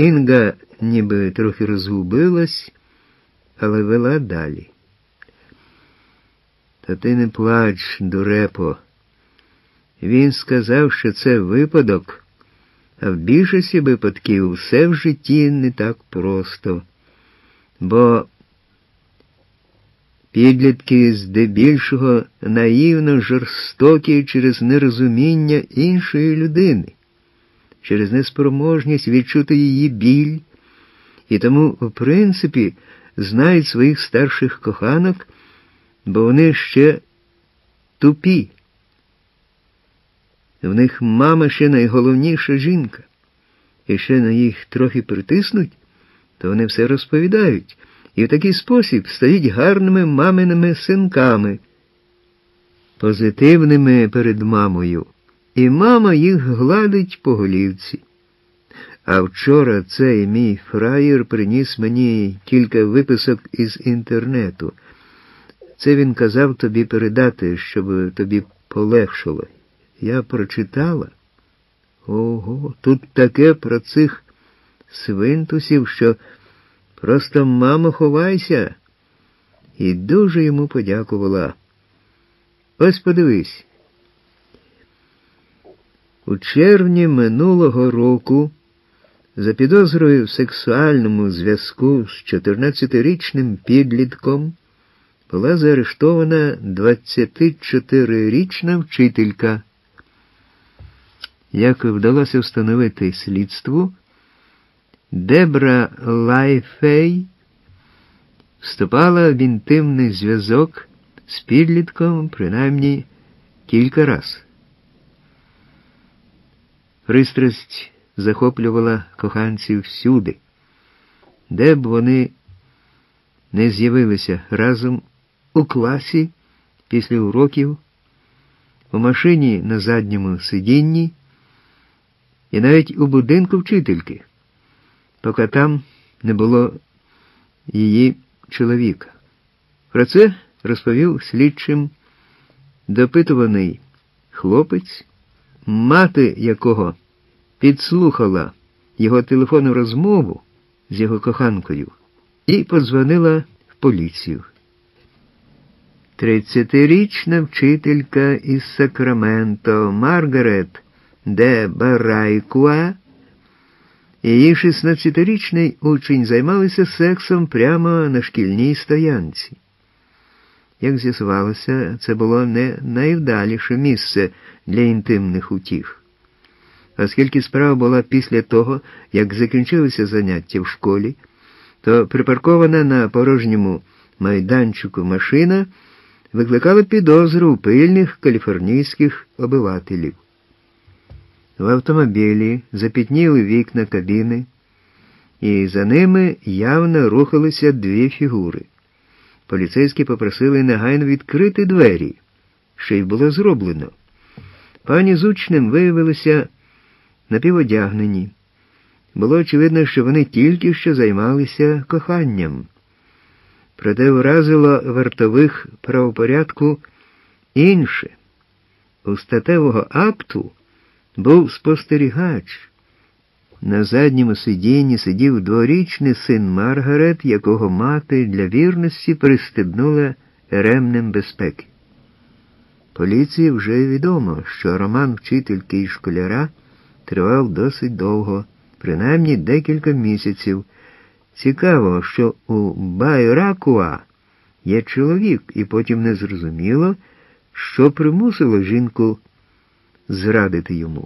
Інга ніби трохи розгубилась, але вела далі. Та ти не плач, дурепо. Він сказав, що це випадок, а в більшості випадків все в житті не так просто. Бо підлітки здебільшого наївно жорстокі через нерозуміння іншої людини, через неспроможність відчути її біль, і тому, в принципі, знають своїх старших коханок, бо вони ще тупі. В них мама ще найголовніша жінка. І ще на їх трохи притиснуть, то вони все розповідають. І в такий спосіб стають гарними маминими синками, позитивними перед мамою. І мама їх гладить по голівці. А вчора цей мій фраєр приніс мені кілька виписок із інтернету. Це він казав тобі передати, щоб тобі полегшало. Я прочитала. Ого, тут таке про цих свинтусів, що просто, мамо, ховайся. І дуже йому подякувала. Ось подивись. У червні минулого року за підозрою в сексуальному зв'язку з 14-річним підлітком була заарештована 24-річна вчителька. Як вдалося встановити слідству, Дебра Лайфей вступала в інтимний зв'язок з підлітком принаймні кілька раз. Пристрасть захоплювала коханців всюди, де б вони не з'явилися разом у класі після уроків, у машині на задньому сидінні і навіть у будинку вчительки, поки там не було її чоловіка. Про це розповів слідчим допитуваний хлопець, мати якого підслухала його телефонну розмову з його коханкою і подзвонила в поліцію. 30-річна вчителька із Сакраменто Маргарет де Барайкуа і її 16-річний учень займалися сексом прямо на шкільній стоянці. Як з'ясувалося, це було не найвдаліше місце для інтимних утіх. Оскільки справа була після того, як закінчилися заняття в школі, то припаркована на порожньому майданчику машина викликала підозру у пильних каліфорнійських обивателів. В автомобілі запітніли вікна кабіни, і за ними явно рухалися дві фігури. Поліцейські попросили негайно відкрити двері, що й було зроблено. Пані з учнем виявилися напіводягнені. Було очевидно, що вони тільки що займалися коханням. Проте вразило вартових правопорядку інше. У статевого акту був спостерігач. На задньому сидінні сидів 2-річний син Маргарет, якого мати для вірності пристебнула ремнем безпеки. Поліції вже відомо, що роман вчительки і школяра тривав досить довго, принаймні декілька місяців. Цікаво, що у Байракуа є чоловік, і потім не зрозуміло, що примусило жінку зрадити йому.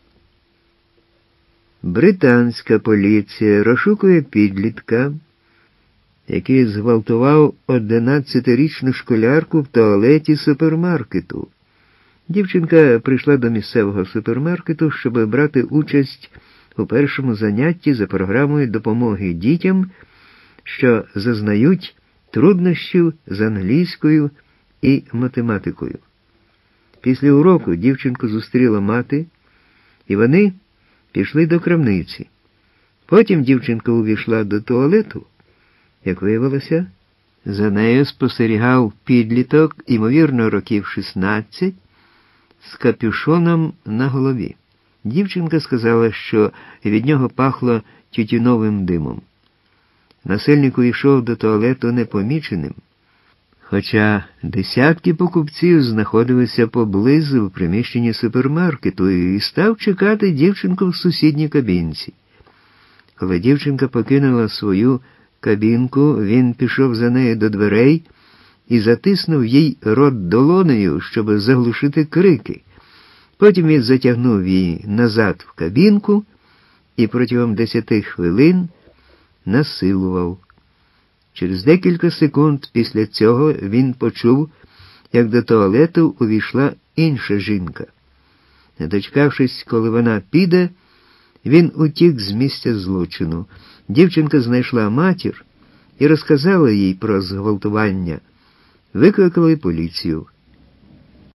Британська поліція розшукує підлітка, який зґвалтував 11-річну школярку в туалеті супермаркету. Дівчинка прийшла до місцевого супермаркету, щоб брати участь у першому занятті за програмою допомоги дітям, що зазнають труднощів з англійською і математикою. Після уроку дівчинку зустріла мати, і вони пішли до крамниці. Потім дівчинка увійшла до туалету. Як виявилося, за нею спостерігав підліток, ймовірно, років 16, з капюшоном на голові. Дівчинка сказала, що від нього пахло тютюновим димом. Насильник увійшов до туалету непоміченим, хоча десятки покупців знаходилися поблизу в приміщенні супермаркету і став чекати дівчинку в сусідній кабінці. Коли дівчинка покинула свою кабінку, він пішов за нею до дверей і затиснув їй рот долонею, щоб заглушити крики. Потім він затягнув її назад в кабінку і протягом 10 хвилин насилував. Через декілька секунд після цього він почув, як до туалету увійшла інша жінка. Не дочекавшись, коли вона піде, він утік з місця злочину. Дівчинка знайшла матір і розказала їй про зґвалтування. Викликали поліцію.